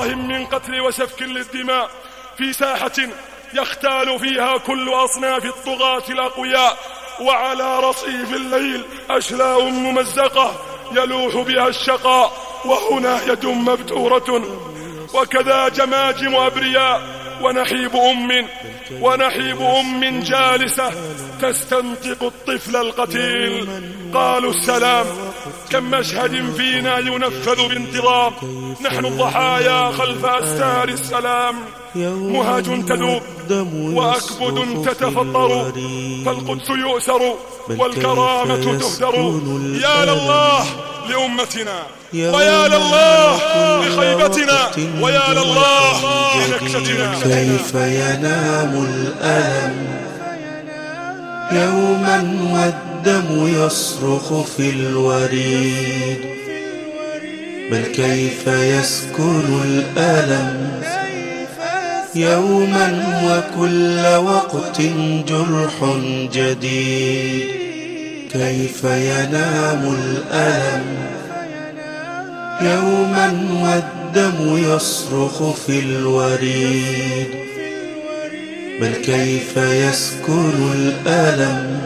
من قتل وسفك للدماء في ساحة يختال فيها كل أصناف الطغاة الأقوياء، وعلى رصيف الليل أشلاء ممزقة يلوح بها الشقاء، وهنا يد مبتورة وكذا جماجم أبرياء، ونحيب أم جالسة تستنطق الطفل القتيل. قالوا السلام، كم مشهد فينا ينفذ بانتظام، نحن الضحايا خلف أستار السلام. مهاج تذوب وأكبد تتفطر، فالقدس يؤسر والكرامة تهدر. يا لله لأمتنا، ويا لله لخيبتنا، ويا لله لنكستنا. كيف ينام الألم يوما والدم يصرخ في الوريد، بل كيف يسكن الألم يوما وكل وقت جرح جديد. كيف ينام الألم يوما والدم يصرخ في الوريد، بل كيف يسكن الألم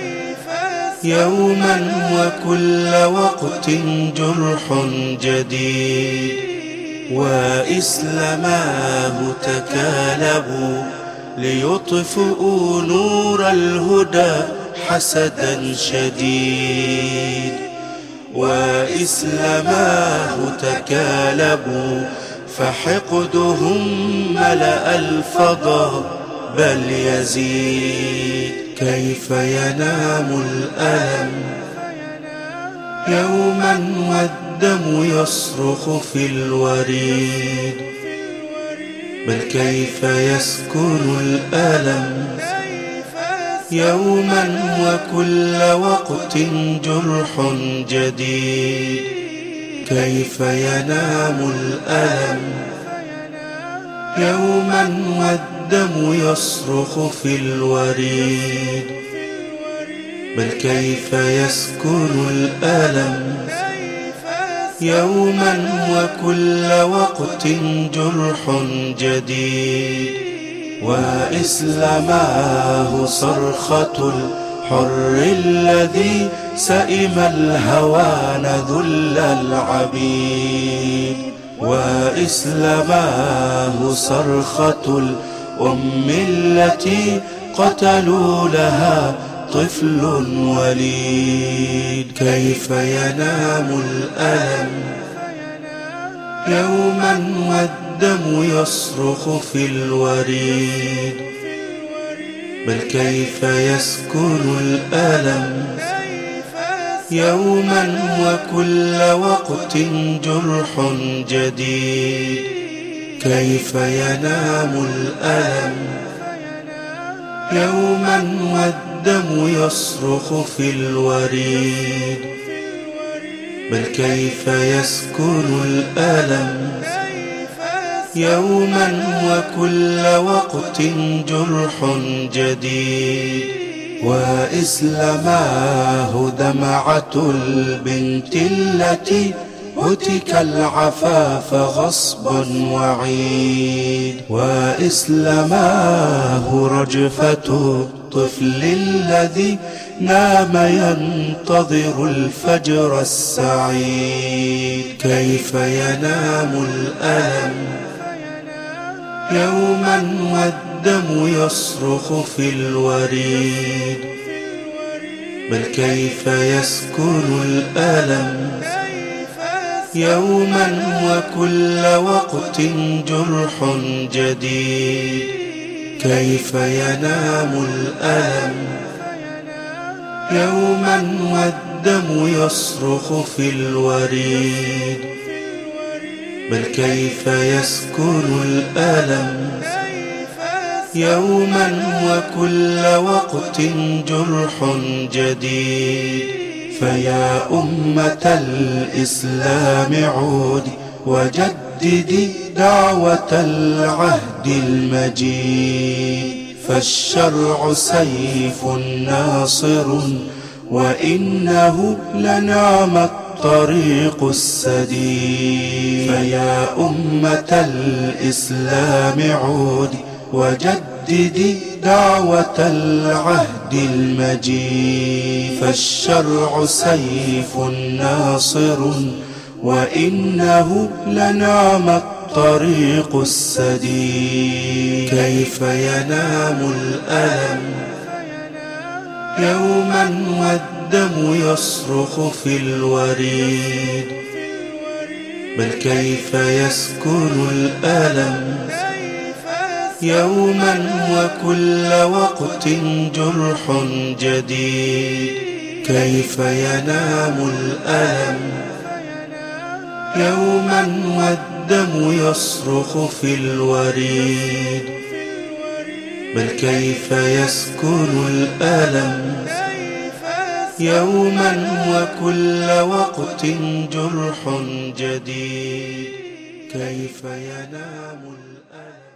يوما وكل وقت جرح جديد. وإسلاماه تكالبوا ليطفئوا نور الهدى حسدا شديد، وإسلاماه تكالبوا فحقدهم ملأ الفضاء بل يزيد. كيف ينام الألم يوما والدم يصرخ في الوريد، بل كيف يسكن الألم يوما وكل وقت جرح جديد. كيف ينام الألم يوما والدم يصرخ في الوريد، بل كيف يسكن الألم يوما وكل وقت جرح جديد. وإسلاماه صرخة الحر الذي سئم الهوان ذل العبيد، وإسلاماه صرخة الأم التي قتلوا لها طفل وليد. كيف ينام الألم يوما والدم يصرخ في الوريد، بل كيف يسكن الألم يوما وكل وقت جرح جديد. كيف ينام الألم يوما والدم يصرخ في الوريد، بل كيف يسكن الألم يوما وكل وقت جرح جديد. وإسلاماه دمعة البنت التي هتك العفاف غصبا وعيد، وإسلاماه رجفة الطفل الذي نام ينتظر الفجر السعيد. كيف ينام الألم يوما والدم يصرخ في الوريد، بل كيف يسكن الألم يوما وكل وقت جرح جديد. كيف ينام الألم يوما والدم يصرخ في الوريد، بل كيف يسكن الألم يوما وكل وقت جرح جديد. فيا أمة الإسلام عودي وجددي دعوة العهد المجيد، فالشرع سيف ناصر وإنه لنعم الطريق السديد. فيا أمة الإسلام عودي وجددي دعوة العهد المجيد. فالشرع سيف ناصر وإنه لنعم الطريق السديد. كيف ينام الألم يوما والدم يصرخ في الوريد، بل كيف يسكن الألم يوما وكل وقت جرح جديد. كيف ينام الألم يوما والدم يصرخ في الوريد، بل كيف يسكن الألم يوما وكل وقت جرح جديد. كيف ينام الألم